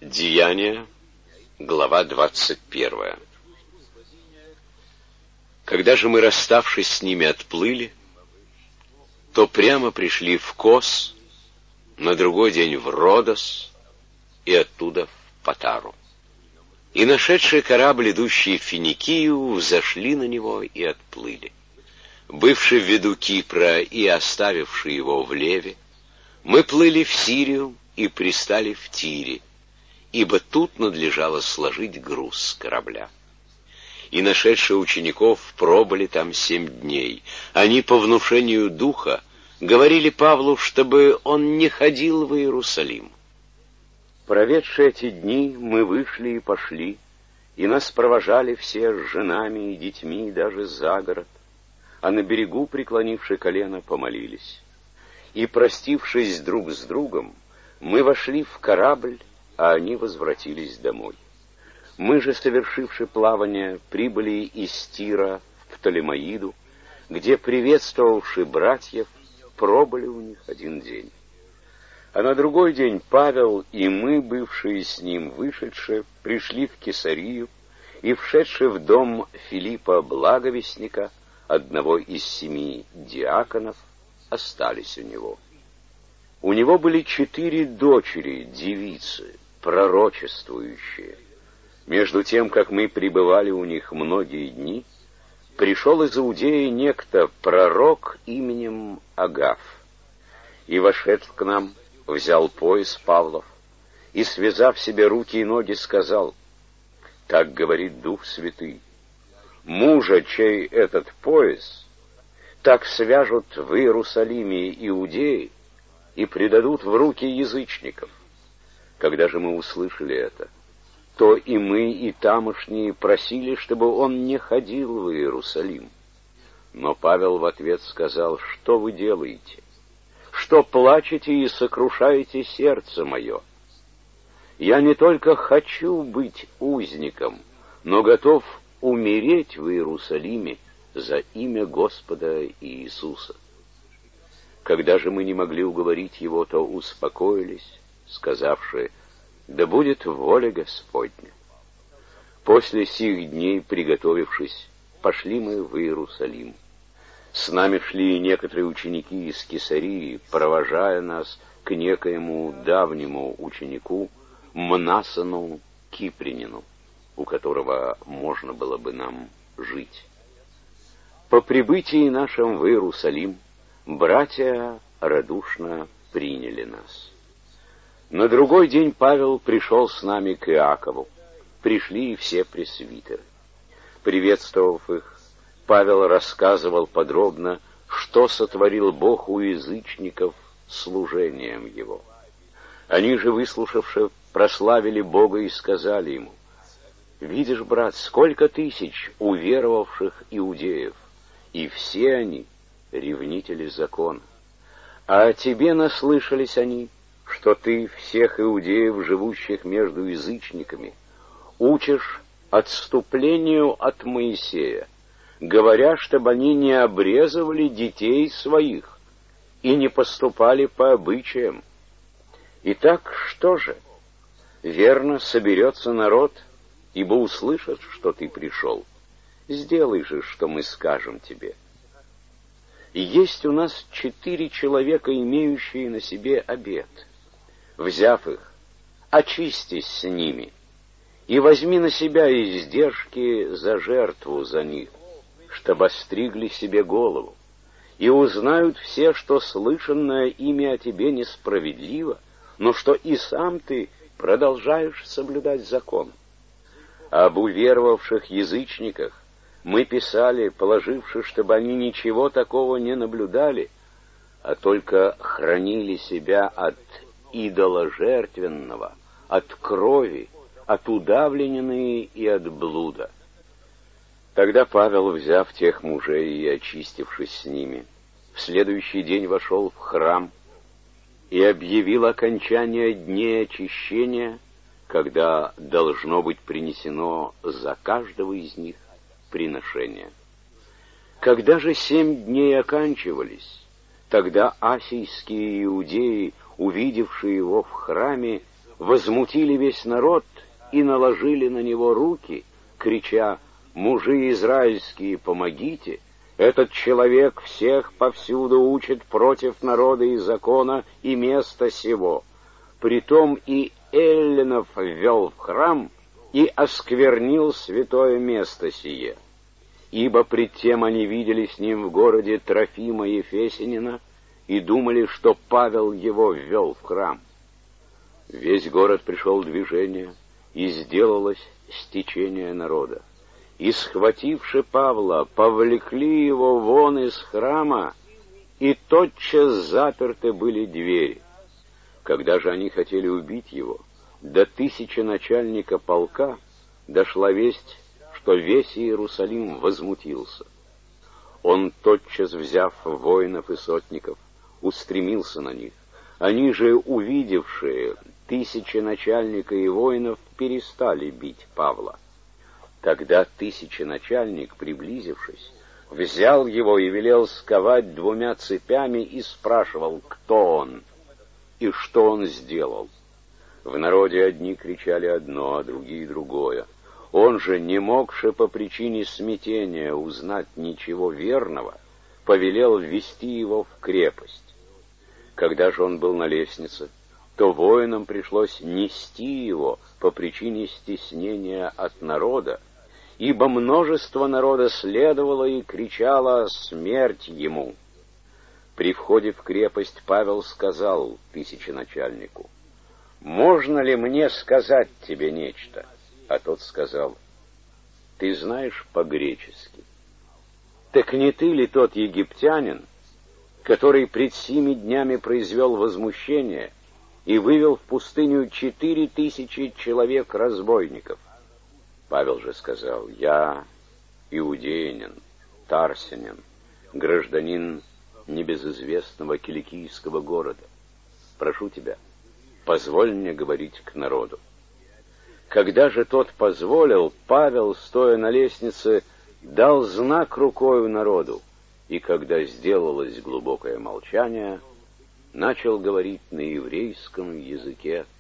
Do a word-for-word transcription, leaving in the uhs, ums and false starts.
Деяния, глава двадцать первая. Когда же мы, расставшись с ними, отплыли, то прямо пришли в Кос, на другой день в Родос и оттуда в Патару. И нашедшие корабль, идущий в Финикию, взошли на него и отплыли. Бывший в виду Кипра и оставивший его в Леве, мы плыли в Сирию и пристали в Тире, ибо тут надлежало сложить груз с корабля. И нашедшие учеников пробыли там семь дней. Они по внушению духа говорили Павлу, чтобы он не ходил в Иерусалим. Проведшие эти дни, мы вышли и пошли, и нас провожали все с женами и детьми даже за город, а на берегу, преклонивши колено, помолились. И, простившись друг с другом, мы вошли в корабль, а они возвратились домой. Мы же, совершивши плавание, прибыли из Тира в Птолемаиду, где, приветствовавши братьев, пробыли у них один день. А на другой день Павел и мы, бывшие с ним вышедшие, пришли в Кесарию, и, вшедши в дом Филиппа Благовестника, одного из семи диаконов, остались у него. У него были четыре дочери, девицы, пророчествующие. Между тем, как мы пребывали у них многие дни, пришел из Иудеи некто пророк именем Агаф, и, вошед к нам, взял пояс Павлов и, связав себе руки и ноги, сказал: «Так говорит Дух Святый, мужа, чей этот пояс, так свяжут в Иерусалиме иудеи и предадут в руки язычников». Когда же мы услышали это, то и мы, и тамошние просили, чтобы он не ходил в Иерусалим. Но Павел в ответ сказал: «Что вы делаете? Что плачете и сокрушаете сердце мое? Я не только хочу быть узником, но готов умереть в Иерусалиме за имя Господа Иисуса». Когда же мы не могли уговорить его, то успокоились, сказавши: «Да будет воля Господня». После сих дней, приготовившись, пошли мы в Иерусалим. С нами шли некоторые ученики из Кесарии, провожая нас к некоему давнему ученику, Мнасону Кипрянину, у которого можно было бы нам жить. По прибытии нашем в Иерусалим братья радушно приняли нас. На другой день Павел пришел с нами к Иакову. Пришли и все пресвитеры. Приветствовав их, Павел рассказывал подробно, что сотворил Бог у язычников служением его. Они же, выслушавши, прославили Бога и сказали ему: «Видишь, брат, сколько тысяч уверовавших иудеев, и все они ревнители закона. А о тебе наслышались они, что ты всех иудеев, живущих между язычниками, учишь отступлению от Моисея, говоря, чтобы они не обрезывали детей своих и не поступали по обычаям. Итак, что же? Верно, соберется народ, ибо услышат, что ты пришел. Сделай же, что мы скажем тебе. И есть у нас четыре человека, имеющие на себе обет. Взяв их, очистись с ними и возьми на себя издержки за жертву за них, чтобы остригли себе голову, и узнают все, что слышанное ими о тебе несправедливо, но что и сам ты продолжаешь соблюдать закон. Об уверовавших язычниках мы писали, положивши, чтобы они ничего такого не наблюдали, а только хранили себя от идоложертвенного, от крови, от удавленины и от блуда. Тогда Павел, взяв тех мужей и очистившись с ними, в следующий день вошел в храм и объявил окончание дней очищения, когда должно быть принесено за каждого из них приношение. Когда же семь дней оканчивались, тогда асийские иудеи, увидевшие его в храме, возмутили весь народ и наложили на него руки, крича: «Мужи израильские, помогите! Этот человек всех повсюду учит против народа и закона и места сего. Притом и эллинов ввел в храм и осквернил святое место сие. Ибо пред тем они видели с ним в городе Трофима Ефесянина и думали, что Павел его ввел в храм». Весь город пришел в движение, и сделалось стечение народа. И, схвативши Павла, повлекли его вон из храма, и тотчас заперты были двери. Когда же они хотели убить его, до тысячи начальника полка дошла весть, что весь Иерусалим возмутился. Он, тотчас взяв воинов и сотников, устремился на них. Они же, увидевшие тысячи начальника и воинов, перестали бить Павла. Тогда тысяченачальник, приблизившись, взял его и велел сковать двумя цепями и спрашивал, кто он и что он сделал. В народе одни кричали одно, а другие другое. Он же, не могши по причине смятения узнать ничего верного, повелел ввести его в крепость. Когда же он был на лестнице, то воинам пришлось нести его по причине стеснения от народа, ибо множество народа следовало и кричало «Смерть ему!». При входе в крепость Павел сказал тысяченачальнику: «Можно ли мне сказать тебе нечто?» А тот сказал: «Ты знаешь по-гречески? Так не ты ли тот египтянин, который пред семи днями произвел возмущение и вывел в пустыню четыре тысячи человек-разбойников?» Павел же сказал: «Я иудеянин, тарсянин, гражданин небезызвестного киликийского города. Прошу тебя, позволь мне говорить к народу». Когда же тот позволил, Павел, стоя на лестнице, дал знак рукою народу, и когда сделалось глубокое молчание, начал говорить на еврейском языке